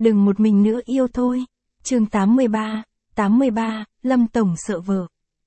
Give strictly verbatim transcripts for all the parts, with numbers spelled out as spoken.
Đừng một mình nữa yêu thôi. Chương tám mươi ba, tám mươi ba, Lâm Tổng sợ vợ.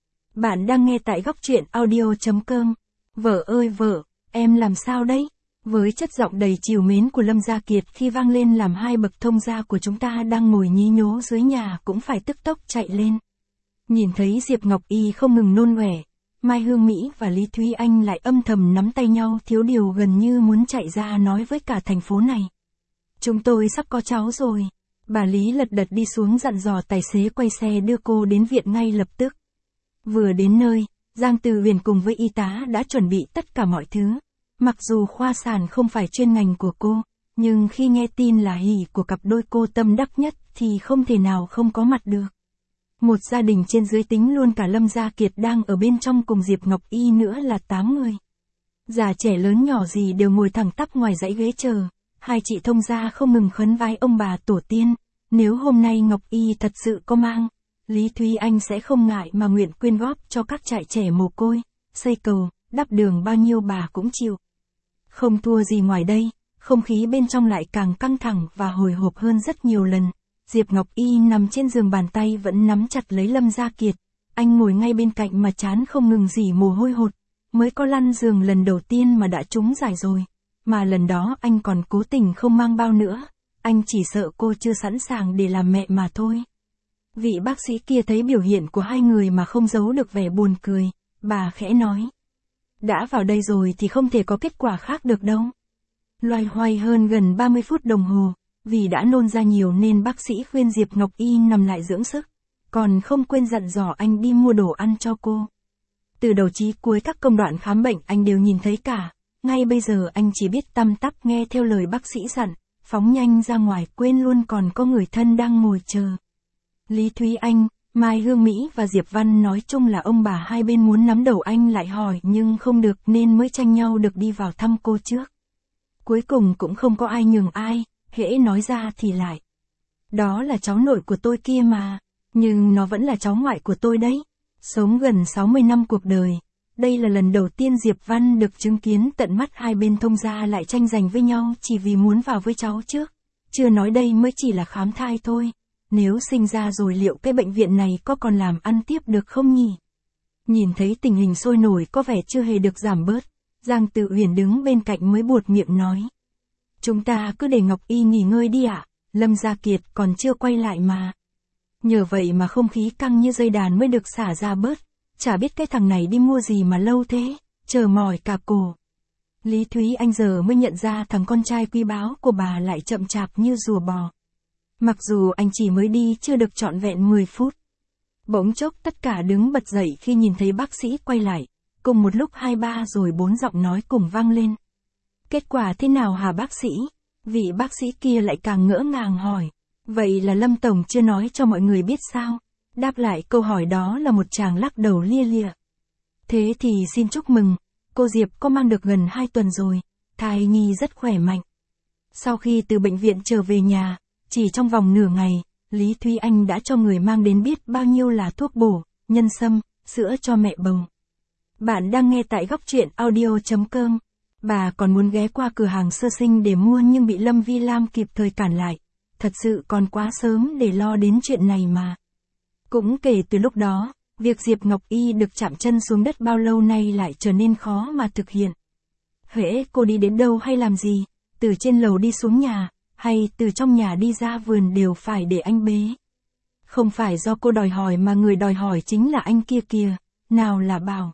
Bạn đang nghe tại góc truyện audio chấm com. Vợ ơi vợ, em làm sao đấy? Với chất giọng đầy trìu mến của Lâm Gia Kiệt khi vang lên làm hai bậc thông gia của chúng ta đang ngồi nhí nhố dưới nhà cũng phải tức tốc chạy lên. Nhìn thấy Diệp Ngọc Y không ngừng nôn ọe, Mai Hương Mỹ và Lý Thúy Anh lại âm thầm nắm tay nhau thiếu điều gần như muốn chạy ra nói với cả thành phố này. Chúng tôi sắp có cháu rồi. Bà Lý lật đật đi xuống dặn dò tài xế quay xe đưa cô đến viện ngay lập tức. Vừa đến nơi, Giang Từ Huyền cùng với y tá đã chuẩn bị tất cả mọi thứ. Mặc dù khoa sản không phải chuyên ngành của cô, nhưng khi nghe tin là hỷ của cặp đôi cô tâm đắc nhất thì không thể nào không có mặt được. Một gia đình trên dưới tính luôn cả Lâm Gia Kiệt đang ở bên trong cùng Diệp Ngọc Y nữa là tám người. Già trẻ lớn nhỏ gì đều ngồi thẳng tắp ngoài dãy ghế chờ. Hai chị thông gia không ngừng khấn vái ông bà tổ tiên. Nếu hôm nay Ngọc Y thật sự có mang, Lý Thúy Anh sẽ không ngại mà nguyện quyên góp cho các trại trẻ mồ côi, xây cầu, đắp đường bao nhiêu bà cũng chịu. Không thua gì ngoài đây, không khí bên trong lại càng căng thẳng và hồi hộp hơn rất nhiều lần. Diệp Ngọc Y nằm trên giường, bàn tay vẫn nắm chặt lấy Lâm Gia Kiệt. Anh ngồi ngay bên cạnh mà trán không ngừng rỉ mồ hôi hột. Mới có lăn giường lần đầu tiên mà đã trúng giải rồi. Mà lần đó anh còn cố tình không mang bao nữa. Anh chỉ sợ cô chưa sẵn sàng để làm mẹ mà thôi. Vị bác sĩ kia thấy biểu hiện của hai người mà không giấu được vẻ buồn cười. Bà khẽ nói. Đã vào đây rồi thì không thể có kết quả khác được đâu. Loay hoay hơn gần ba mươi phút đồng hồ. Vì đã nôn ra nhiều nên bác sĩ khuyên Diệp Ngọc Y nằm lại dưỡng sức. Còn không quên dặn dò anh đi mua đồ ăn cho cô. Từ đầu chí cuối các công đoạn khám bệnh anh đều nhìn thấy cả. Ngay bây giờ anh chỉ biết tăm tắp nghe theo lời bác sĩ dặn, phóng nhanh ra ngoài quên luôn còn có người thân đang ngồi chờ. Lý Thúy Anh, Mai Hương Mỹ và Diệp Văn nói chung là ông bà hai bên muốn nắm đầu anh lại hỏi nhưng không được nên mới tranh nhau được đi vào thăm cô trước. Cuối cùng cũng không có ai nhường ai, hễ nói ra thì lại. Đó là cháu nội của tôi kia mà, nhưng nó vẫn là cháu ngoại của tôi đấy. Sống gần sáu mươi năm cuộc đời. Đây là lần đầu tiên Diệp Văn được chứng kiến tận mắt hai bên thông gia lại tranh giành với nhau chỉ vì muốn vào với cháu trước. Chưa nói đây mới chỉ là khám thai thôi. Nếu sinh ra rồi liệu cái bệnh viện này có còn làm ăn tiếp được không nhỉ? Nhìn thấy tình hình sôi nổi có vẻ chưa hề được giảm bớt. Giang Tự Huyền đứng bên cạnh mới buột miệng nói. Chúng ta cứ để Ngọc Y nghỉ ngơi đi ạ, Lâm Gia Kiệt còn chưa quay lại mà. Nhờ vậy mà không khí căng như dây đàn mới được xả ra bớt. Chả biết cái thằng này đi mua gì mà lâu thế, chờ mỏi cả cổ. Lý Thúy Anh giờ mới nhận ra thằng con trai quý báu của bà lại chậm chạp như rùa bò. Mặc dù anh chỉ mới đi chưa được trọn vẹn mười phút. Bỗng chốc tất cả đứng bật dậy khi nhìn thấy bác sĩ quay lại. Cùng một lúc hai ba rồi bốn giọng nói cùng vang lên. Kết quả thế nào hả bác sĩ? Vị bác sĩ kia lại càng ngỡ ngàng hỏi. Vậy là Lâm Tổng chưa nói cho mọi người biết sao? Đáp lại câu hỏi đó là một chàng lắc đầu lia lịa. Thế thì xin chúc mừng, cô Diệp có mang được gần hai tuần rồi, thai nhi rất khỏe mạnh. Sau khi từ bệnh viện trở về nhà, chỉ trong vòng nửa ngày, Lý Thúy Anh đã cho người mang đến biết bao nhiêu là thuốc bổ, nhân sâm, sữa cho mẹ bầu. Bạn đang nghe tại góc truyện audio chấm com. Bà còn muốn ghé qua cửa hàng sơ sinh để mua nhưng bị Lâm Vi Lam kịp thời cản lại. Thật sự còn quá sớm để lo đến chuyện này mà. Cũng kể từ lúc đó, việc Diệp Ngọc Y được chạm chân xuống đất bao lâu nay lại trở nên khó mà thực hiện. Hễ cô đi đến đâu hay làm gì, từ trên lầu đi xuống nhà, hay từ trong nhà đi ra vườn đều phải để anh bế. Không phải do cô đòi hỏi mà người đòi hỏi chính là anh kia kìa, nào là bảo.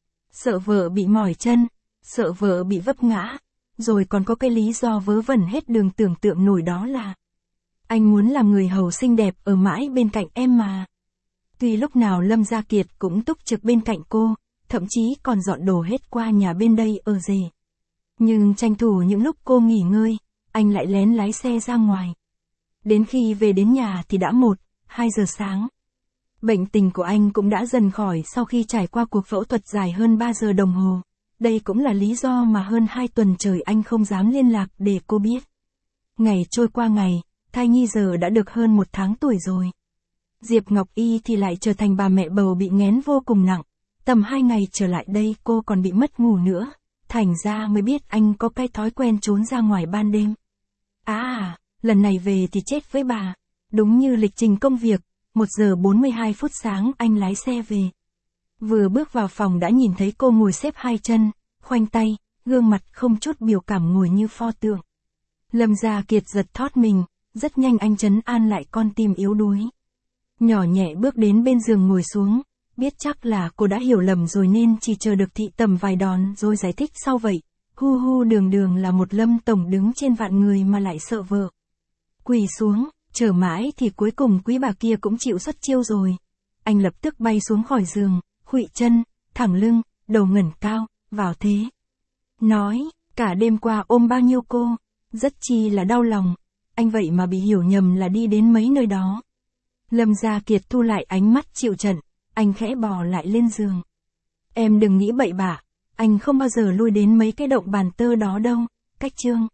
Sợ vợ bị mỏi chân, sợ vợ bị vấp ngã, rồi còn có cái lý do vớ vẩn hết đường tưởng tượng nổi đó là anh muốn làm người hầu xinh đẹp ở mãi bên cạnh em mà. Tuy lúc nào Lâm Gia Kiệt cũng túc trực bên cạnh cô, thậm chí còn dọn đồ hết qua nhà bên đây ở rể. Nhưng tranh thủ những lúc cô nghỉ ngơi, anh lại lén lái xe ra ngoài. Đến khi về đến nhà thì đã một, hai giờ sáng. Bệnh tình của anh cũng đã dần khỏi sau khi trải qua cuộc phẫu thuật dài hơn ba giờ đồng hồ. Đây cũng là lý do mà hơn hai tuần trời anh không dám liên lạc để cô biết. Ngày trôi qua ngày, thai nhi giờ đã được hơn một tháng tuổi rồi. Diệp Ngọc Y thì lại trở thành bà mẹ bầu bị nghén vô cùng nặng. Tầm hai ngày trở lại đây cô còn bị mất ngủ nữa. Thành ra mới biết anh có cái thói quen trốn ra ngoài ban đêm. À, lần này về thì chết với bà. Đúng như lịch trình công việc, một giờ bốn mươi hai phút sáng anh lái xe về. Vừa bước vào phòng đã nhìn thấy cô ngồi xếp hai chân, khoanh tay, gương mặt không chút biểu cảm ngồi như pho tượng. Lâm Gia Kiệt giật thót mình, rất nhanh anh trấn an lại con tim yếu đuối. Nhỏ nhẹ bước đến bên giường ngồi xuống, biết chắc là cô đã hiểu lầm rồi nên chỉ chờ được thị tầm vài đòn rồi giải thích sau vậy. Hu hu đường đường là một Lâm tổng đứng trên vạn người mà lại sợ vợ. Quỳ xuống, chờ mãi thì cuối cùng quý bà kia cũng chịu xuất chiêu rồi. Anh lập tức bay xuống khỏi giường, khuỵu chân, thẳng lưng, đầu ngẩng cao, vào thế. Nói, cả đêm qua ôm bao nhiêu cô, rất chi là đau lòng, anh vậy mà bị hiểu nhầm là đi đến mấy nơi đó. Lâm Gia Kiệt thu lại ánh mắt chịu trận, anh khẽ bò lại lên giường. Em đừng nghĩ bậy bạ, anh không bao giờ lui đến mấy cái động bàn tơ đó đâu, cách chương.